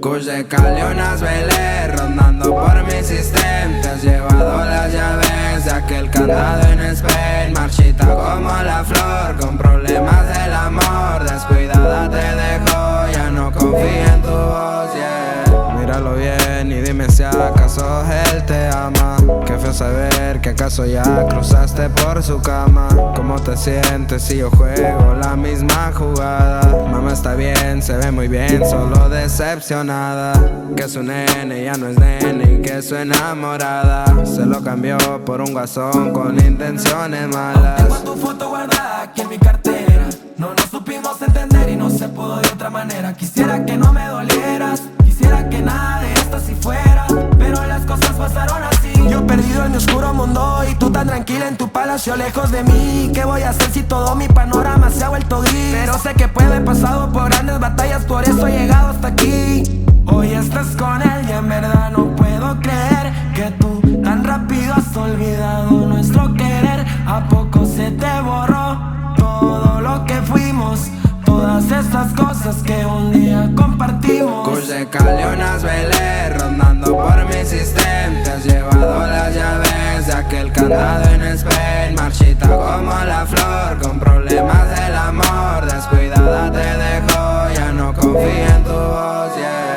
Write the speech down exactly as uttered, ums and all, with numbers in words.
Kush de Cali, unas Belé, rondando por mi sistema. Te has llevado las llaves de aquel candado en Spain. Marchita como la flor, con problemas del amor. Descuidada te dejó, ya no confía en tu voz, yeah. Míralo bien y dime si acaso él te ama. Qué feo saber que acaso ya cruzaste por su cama. ¿Cómo te sientes si yo juego la misma jugada? Mamá está bien, se ve muy bien, solo decepcionada. Que su nene ya no es nene y que su enamorada se lo cambió por un guasón con intenciones malas. Tengo tu foto guardada aquí en mi cartera. No nos supimos entender y no se pudo de otra manera. Quisiera que no me dolieras, quisiera que nada de esto así fuera, pero las cosas pasaron así. Yo perdido en mi oscuro mundo y tú tan tranquila en tu palacio lejos de mí. ¿Qué voy a hacer si todo mi panorama se ha vuelto gris? Pero sé que puedo, he pasado por grandes batallas, por eso he llegado hasta aquí. Hoy estás con él y en verdad no puedo creer que tú tan rápido has olvidado nuestro querer. ¿A poco se te borró todo lo que fuimos? Todas esas cosas que un día compartimos. Kush de Cali, unas Belé, rondando por mi sistema. Te has llevado las llaves de aquel candado en Spain. Marchita como la flor, con problemas del amor. Descuidada te dejó, ya no confía en tu voz, yeah.